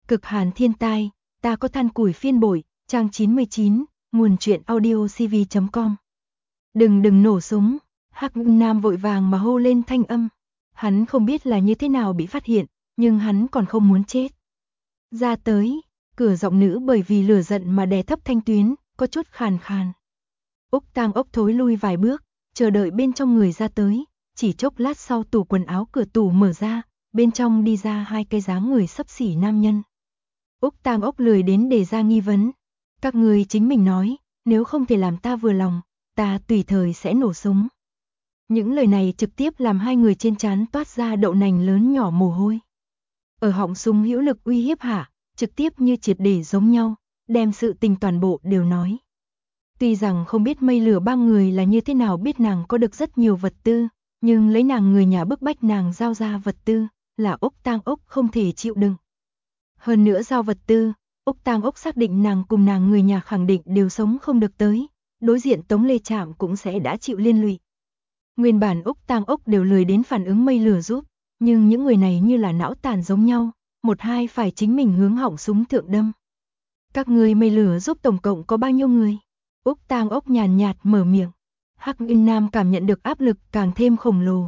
Cực hàn thiên tai, ta có than củi phiên bội, trang 99, nguồn truyện audio cv.com. Đừng nổ súng, Hắc Nam vội vàng mà hô lên thanh âm. Hắn không biết là như thế nào bị phát hiện, nhưng hắn còn không muốn chết. Ra tới, cửa giọng nữ bởi vì lửa giận mà đè thấp thanh tuyến, có chút khàn khàn. Úc Tang Ốc thối lui vài bước, chờ đợi bên trong người ra tới, chỉ chốc lát sau tủ quần áo cửa tủ mở ra, bên trong đi ra hai cái dáng người xấp xỉ nam nhân. Úc Tang Ốc lười đến đề ra nghi vấn. Các người chính mình nói, nếu không thể làm ta vừa lòng, ta tùy thời sẽ nổ súng. Những lời này trực tiếp làm hai người trên trán toát ra đậu nành lớn nhỏ mồ hôi. Ở họng súng hữu lực uy hiếp hạ, trực tiếp như triệt để giống nhau, đem sự tình toàn bộ đều nói. Tuy rằng không biết mây lửa ba người là như thế nào biết nàng có được rất nhiều vật tư, nhưng lấy nàng người nhà bức bách nàng giao ra vật tư, là Úc Tang Ốc không thể chịu đựng. Hơn nữa giao vật tư, Úc Tang Ốc xác định nàng cùng nàng người nhà khẳng định đều sống không được tới, đối diện Tống Lê Trạm cũng sẽ đã chịu liên lụy. Nguyên bản Úc Tang Ốc đều lười đến phản ứng mây lửa giúp, nhưng những người này như là não tàn giống nhau, một hai phải chính mình hướng họng súng thượng đâm. Các người mây lửa giúp tổng cộng có bao nhiêu người? Úc Tang Ốc nhàn nhạt mở miệng. Hắc Nam cảm nhận được áp lực càng thêm khổng lồ.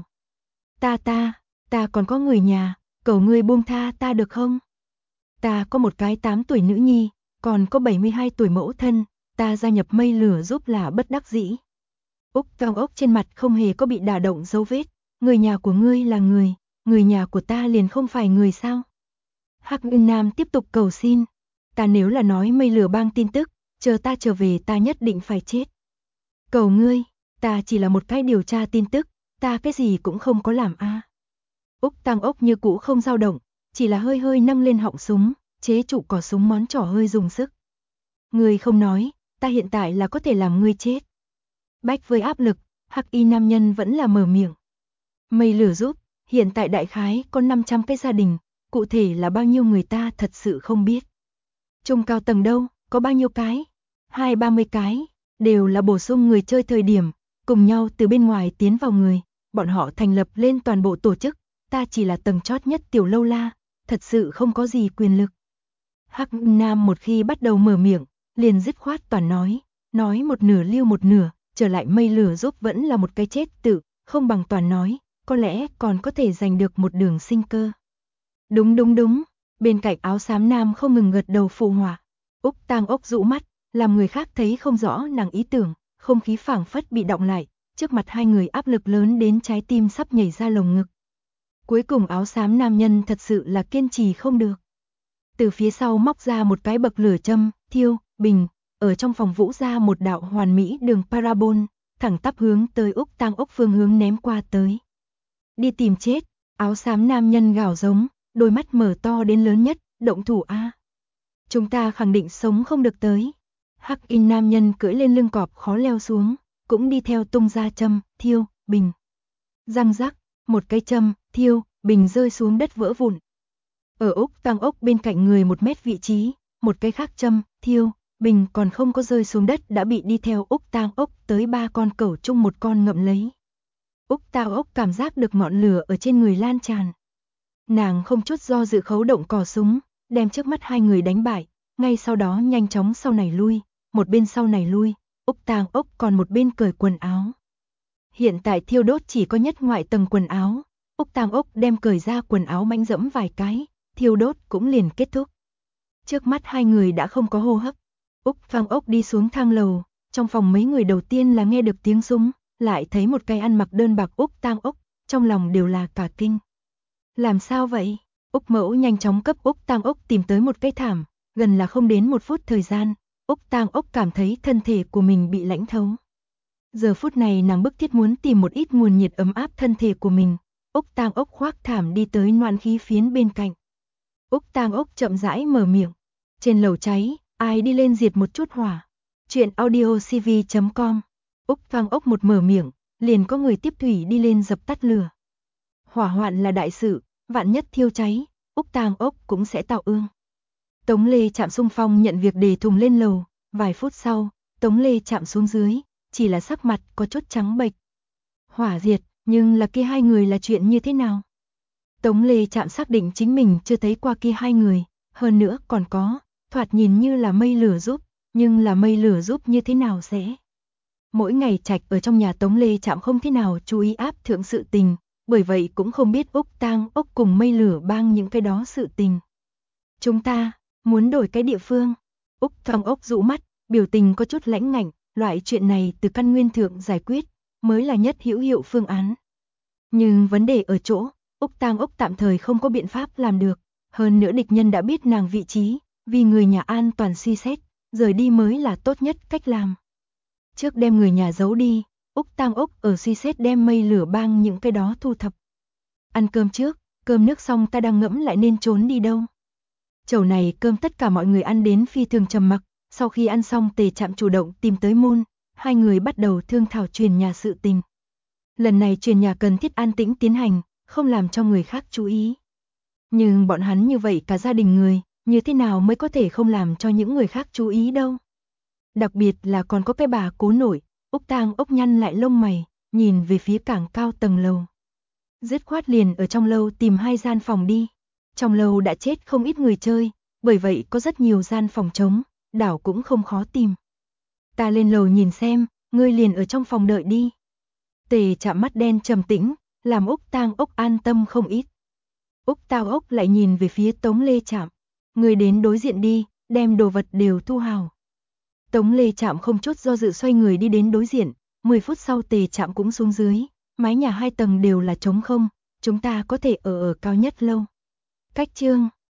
Ta còn có người nhà, cầu ngươi buông tha ta được không? Ta có một cái 8 tuổi nữ nhi, còn có 72 tuổi mẫu thân, ta gia nhập mây lửa giúp là bất đắc dĩ. Úc Tang Ốc trên mặt không hề có bị đả động dấu vết, người nhà của ngươi là người nhà của ta liền không phải người sao? Hắc Nam tiếp tục cầu xin, ta nếu là nói mây lửa bang tin tức, chờ ta trở về ta nhất định phải chết. Cầu ngươi, ta chỉ là một cái điều tra tin tức, ta cái gì cũng không có làm a. Úc Tang Ốc như cũ không dao động, chỉ là hơi hơi nâng lên họng súng, chế trụ cò súng món trỏ hơi dùng sức. Ngươi không nói, ta hiện tại là có thể làm ngươi chết. Bách với áp lực, Hắc Y nam nhân vẫn là mở miệng. Mây lửa giúp, hiện tại đại khái có 500 cái gia đình, cụ thể là bao nhiêu người ta thật sự không biết. Trung cao tầng đâu, có bao nhiêu cái? 20-30 cái, đều là bổ sung người chơi thời điểm, cùng nhau từ bên ngoài tiến vào người, bọn họ thành lập lên toàn bộ tổ chức, ta chỉ là tầng chót nhất tiểu lâu la, thật sự không có gì quyền lực. Hắc Nam một khi bắt đầu mở miệng, liền dứt khoát toàn nói một nửa lưu một nửa, trở lại mây lửa giúp vẫn là một cái chết tự, không bằng toàn nói, có lẽ còn có thể giành được một đường sinh cơ. Đúng, bên cạnh áo xám nam không ngừng gật đầu phụ họa. Úc Tang Ốc rũ mắt, làm người khác thấy không rõ nàng ý tưởng, không khí phảng phất bị động lại, trước mặt hai người áp lực lớn đến trái tim sắp nhảy ra lồng ngực. Cuối cùng áo xám nam nhân thật sự là kiên trì không được. Từ phía sau móc ra một cái bậc lửa châm, thiêu, bình, ở trong phòng vũ ra một đạo hoàn mỹ đường parabol, thẳng tắp hướng tới Úc Tang Ốc phương hướng ném qua tới. Đi tìm chết, áo xám nam nhân gào giống, đôi mắt mở to đến lớn nhất, động thủ a. Chúng ta khẳng định sống không được tới. Hắc Y nam nhân cưỡi lên lưng cọp khó leo xuống, cũng đi theo tung ra châm, thiêu, bình. Răng rắc, một cái châm, thiêu, bình rơi xuống đất vỡ vụn. Ở Úc Tang Ốc bên cạnh người 1 mét vị trí, một cái khác châm, thiêu, bình còn không có rơi xuống đất đã bị đi theo Úc Tang Ốc tới 3 con cẩu chung một con ngậm lấy. Úc Tang Ốc cảm giác được ngọn lửa ở trên người lan tràn. Nàng không chút do dự khấu động cò súng, đem trước mắt hai người đánh bại, ngay sau đó nhanh chóng sau này lui, một bên sau này lui, Úc Tang Ốc còn một bên cởi quần áo. Hiện tại thiêu đốt chỉ có nhất ngoại tầng quần áo, Úc Tang Ốc đem cởi ra quần áo mãnh dẫm vài cái, thiêu đốt cũng liền kết thúc. Trước mắt hai người đã không có hô hấp, Úc Tang Ốc đi xuống thang lầu, trong phòng mấy người đầu tiên là nghe được tiếng súng, lại thấy một cái ăn mặc đơn bạc Úc Tang Ốc, trong lòng đều là cả kinh. Làm sao vậy? Úc Mẫu nhanh chóng cấp Úc Tang Ốc tìm tới một cái thảm, gần là không đến 1 phút thời gian, Úc Tang Ốc cảm thấy thân thể của mình bị lãnh thấu. Giờ phút này nàng bức thiết muốn tìm một ít nguồn nhiệt ấm áp thân thể của mình, Úc Tang Ốc khoác thảm đi tới noãn khí phiến bên cạnh. Úc Tang Ốc chậm rãi mở miệng, trên lầu cháy, ai đi lên diệt một chút hỏa. Truyện audio cv.com. Úc Tang Ốc một mở miệng, liền có người tiếp thủy đi lên dập tắt lửa. Hỏa hoạn là đại sự, vạn nhất thiêu cháy, Úc Tang Ốc cũng sẽ tạo ương. Tống Lê Trạm xung phong nhận việc để thùng lên lầu, vài phút sau, Tống Lê Trạm xuống dưới, chỉ là sắc mặt có chút trắng bệch. Hỏa diệt, nhưng là kia hai người là chuyện như thế nào? Tống Lê Trạm xác định chính mình chưa thấy qua kia hai người, Hơn nữa còn có, thoạt nhìn như là mây lửa giúp, nhưng là mây lửa giúp như thế nào sẽ? Mỗi ngày Trạch ở trong nhà Tống Lê Trạm không thế nào chú ý áp thượng sự tình, bởi vậy cũng không biết Úc Tang Ốc cùng mây lửa bang những cái đó sự tình. Chúng ta muốn đổi cái địa phương. Úc Tang Ốc rũ mắt, biểu tình có chút lãnh ngạnh, loại chuyện này từ căn nguyên thượng giải quyết mới là nhất hữu hiệu phương án. Nhưng vấn đề ở chỗ, Úc Tang Ốc tạm thời không có biện pháp làm được, hơn nữa địch nhân đã biết nàng vị trí, vì người nhà an toàn suy xét, rời đi mới là tốt nhất cách làm. Trước đem người nhà giấu đi, Úc Tang Ốc ở suy xét đem mây lửa bang những cái đó thu thập. Ăn cơm trước, cơm nước xong ta đang ngẫm lại nên trốn đi đâu. Chầu này cơm tất cả mọi người ăn đến phi thường trầm mặc, sau khi ăn xong Tề Trạm chủ động tìm tới môn, hai người bắt đầu thương thảo truyền nhà sự tình. Lần này truyền nhà cần thiết an tĩnh tiến hành, không làm cho người khác chú ý. Nhưng bọn hắn như vậy cả gia đình người, như thế nào mới có thể không làm cho những người khác chú ý đâu. Đặc biệt là còn có cái bà cố nổi, Úc Tang Ốc nhăn lại lông mày, nhìn về phía cảng cao tầng lầu. Dứt khoát liền ở trong lâu tìm 2 gian phòng đi. Trong lâu đã chết không ít người chơi, bởi vậy có rất nhiều gian phòng trống, đảo cũng không khó tìm. Ta lên lầu nhìn xem, ngươi liền ở trong phòng đợi đi. Tề Trạm mắt đen trầm tĩnh, làm Úc Tang Ốc an tâm không ít. Úc Tang Ốc lại nhìn về phía Tống Lê Trạm. Ngươi đến đối diện đi, đem đồ vật đều thu hào. Tống Lê Trạm không chút do dự xoay người đi đến đối diện, 10 phút sau Tề Trạm cũng xuống dưới, mái nhà 2 tầng đều là trống không, chúng ta có thể ở cao nhất lâu. Cách chương